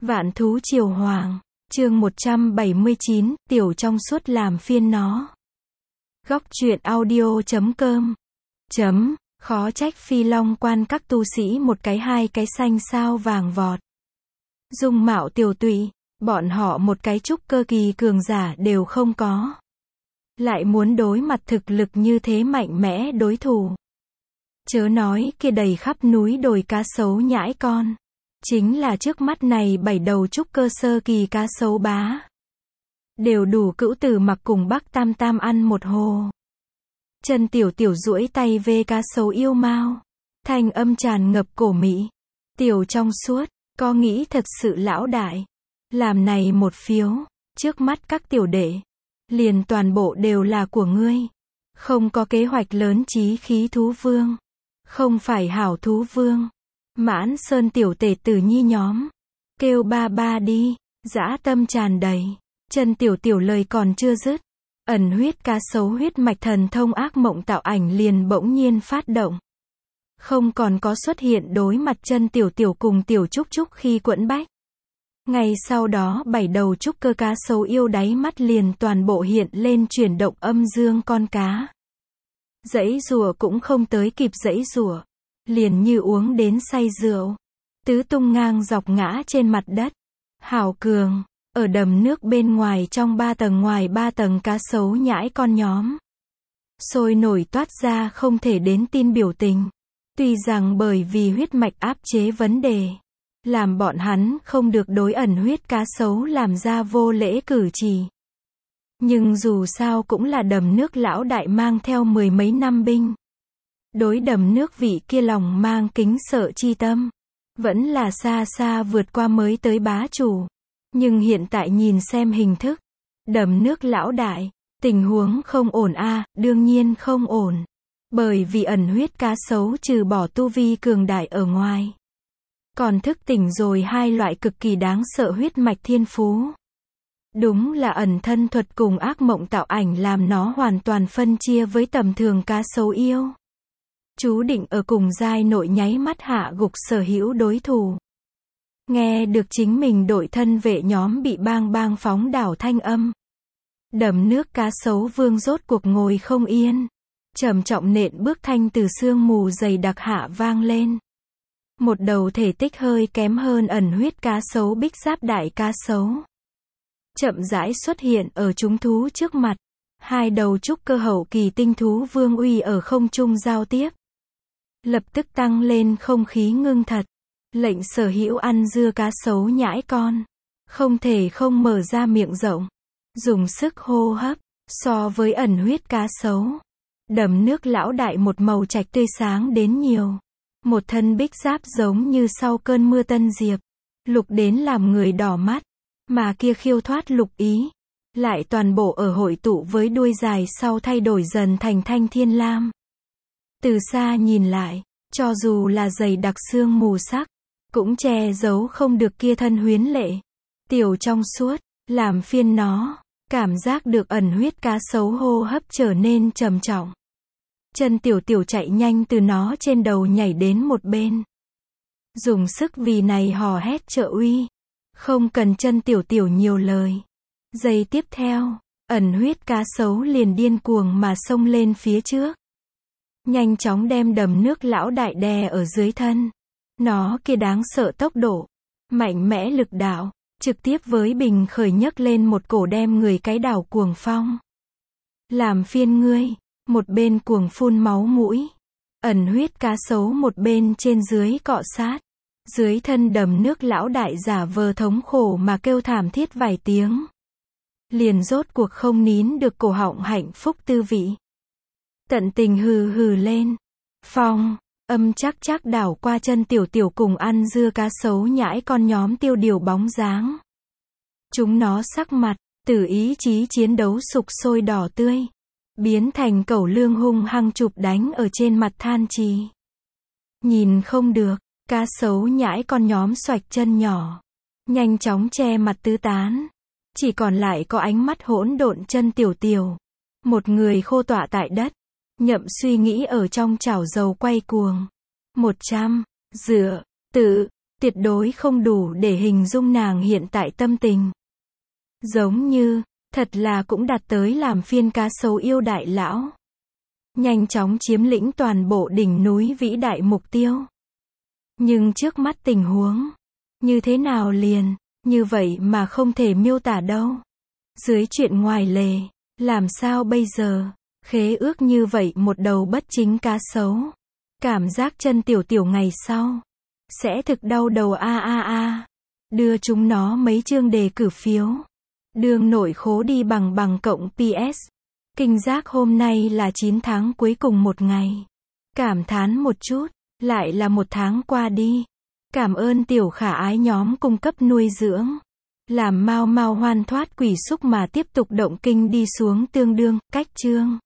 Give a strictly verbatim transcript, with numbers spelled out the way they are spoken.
Vạn thú triều hoàng, chương một trăm bảy mươi chín, tiểu trong suốt làm phiên nó. Góc truyện audio chấm com. Chấm, khó trách Phi Long quan các tu sĩ một cái hai cái xanh sao vàng vọt. Dung mạo tiều tụy, bọn họ một cái trúc cơ kỳ cường giả đều không có. Lại muốn đối mặt thực lực như thế mạnh mẽ đối thủ. Chớ nói kia đầy khắp núi đồi cá sấu nhãi con. Chính là trước mắt này bảy đầu trúc cơ sơ kỳ cá sấu bá. Đều đủ cữu tử mặc cùng Bắc Tam Tam ăn một hồ. Chân tiểu tiểu duỗi tay về cá sấu yêu mau. Thanh âm tràn ngập cổ mỹ. Tiểu trong suốt, có nghĩ thật sự lão đại. Làm này một phiếu, trước mắt các tiểu đệ. Liền toàn bộ đều là của ngươi. Không có kế hoạch lớn chí khí thú vương. Không phải hảo thú vương. Mãn Sơn tiểu tể tử nhi nhóm. Kêu ba ba đi, dã tâm tràn đầy. Chân tiểu tiểu lời còn chưa dứt. Ẩn huyết cá sấu huyết mạch thần thông ác mộng tạo ảnh liền bỗng nhiên phát động. Không còn có xuất hiện đối mặt chân tiểu tiểu cùng tiểu trúc trúc khi quẫn bách. Ngày sau đó bảy đầu trúc cơ cá sấu yêu đáy mắt liền toàn bộ hiện lên chuyển động âm dương con cá. Dãy rùa cũng không tới kịp dãy rùa. Liền như uống đến say rượu. Tứ tung ngang dọc ngã trên mặt đất. Hảo cường, ở đầm nước bên ngoài trong ba tầng ngoài ba tầng cá sấu nhãi con nhóm. Sôi nổi toát ra không thể đến tin biểu tình. Tuy rằng bởi vì huyết mạch áp chế vấn đề. Làm bọn hắn không được đối ẩn huyết cá sấu làm ra vô lễ cử chỉ. Nhưng dù sao cũng là đầm nước lão đại mang theo mười mấy năm binh. Đối đầm nước vị kia lòng mang kính sợ chi tâm. Vẫn là xa xa vượt qua mới tới bá chủ. Nhưng hiện tại nhìn xem hình thức. Đầm nước lão đại. Tình huống không ổn a à, đương nhiên không ổn. Bởi vì ẩn huyết cá sấu trừ bỏ tu vi cường đại ở ngoài. Còn thức tỉnh rồi hai loại cực kỳ đáng sợ huyết mạch thiên phú. Đúng là ẩn thân thuật cùng ác mộng tạo ảnh làm nó hoàn toàn phân chia với tầm thường cá sấu yêu. Chú định ở cùng giai nội nháy mắt hạ gục sở hữu đối thủ. Nghe được chính mình đội thân vệ nhóm bị bang bang phóng đảo thanh âm. Đầm nước cá sấu vương rốt cuộc ngồi không yên. Trầm trọng nện bước thanh từ sương mù dày đặc hạ vang lên. Một đầu thể tích hơi kém hơn ẩn huyết cá sấu bích giáp đại cá sấu. Chậm rãi xuất hiện ở chúng thú trước mặt. Hai đầu trúc cơ hậu kỳ tinh thú vương uy ở không trung giao tiếp. Lập tức tăng lên không khí ngưng thật. Lệnh sở hữu ăn dưa cá sấu nhãi con. Không thể không mở ra miệng rộng. Dùng sức hô hấp. So với ẩn huyết cá sấu. Đầm nước lão đại một màu trạch tươi sáng đến nhiều. Một thân bích giáp giống như sau cơn mưa tân diệp. Lục đến làm người đỏ mắt. Mà kia khiêu thoát lục ý. Lại toàn bộ ở hội tụ với đuôi dài sau thay đổi dần thành thanh thiên lam. Từ xa nhìn lại, cho dù là dày đặc xương mù sắc, cũng che giấu không được kia thân huyến lệ. Tiểu trong suốt, làm phiên nó, cảm giác được ẩn huyết cá sấu hô hấp trở nên trầm trọng. Chân tiểu tiểu chạy nhanh từ nó trên đầu nhảy đến một bên. Dùng sức vì này hò hét trợ uy. Không cần chân tiểu tiểu nhiều lời. Giây tiếp theo, ẩn huyết cá sấu liền điên cuồng mà xông lên phía trước. Nhanh chóng đem đầm nước lão đại đè ở dưới thân. Nó kia đáng sợ tốc độ. Mạnh mẽ lực đạo. Trực tiếp với bình khởi nhấc lên một cổ đem người cái đảo cuồng phong. Làm phiên ngươi. Một bên cuồng phun máu mũi. Ẩn huyết cá sấu một bên trên dưới cọ sát. Dưới thân đầm nước lão đại giả vờ thống khổ mà kêu thảm thiết vài tiếng. Liền rốt cuộc không nín được cổ họng hạnh phúc tư vị. Tận tình hừ hừ lên. Phong, âm chắc chắc đảo qua chân tiểu tiểu cùng ăn dưa cá sấu nhãi con nhóm tiêu điều bóng dáng. Chúng nó sắc mặt, từ ý chí chiến đấu sục sôi đỏ tươi. Biến thành cẩu lương hung hăng chụp đánh ở trên mặt than trì. Nhìn không được, cá sấu nhãi con nhóm xoạch chân nhỏ. Nhanh chóng che mặt tứ tán. Chỉ còn lại có ánh mắt hỗn độn chân tiểu tiểu. Một người khô tọa tại đất. Nhậm suy nghĩ ở trong chảo dầu quay cuồng. Một trăm, dựa, tự, tuyệt đối không đủ để hình dung nàng hiện tại tâm tình. Giống như, thật là cũng đạt tới làm phiên cá sấu yêu đại lão. Nhanh chóng chiếm lĩnh toàn bộ đỉnh núi vĩ đại mục tiêu. Nhưng trước mắt tình huống, như thế nào liền, như vậy mà không thể miêu tả đâu. Dưới chuyện ngoài lề, làm sao bây giờ, khế ước như vậy một đầu bất chính cá sấu. Cảm giác chân tiểu tiểu ngày sau, sẽ thực đau đầu a a a. Đưa chúng nó mấy chương đề cử phiếu. Đường nội khố đi bằng bằng cộng pê ét. Kinh giác hôm nay là chín tháng cuối cùng một ngày. Cảm thán một chút, lại là một tháng qua đi. Cảm ơn tiểu khả ái nhóm cung cấp nuôi dưỡng. Làm mau mau hoan thoát quỷ xúc mà tiếp tục động kinh đi xuống tương đương, cách chương.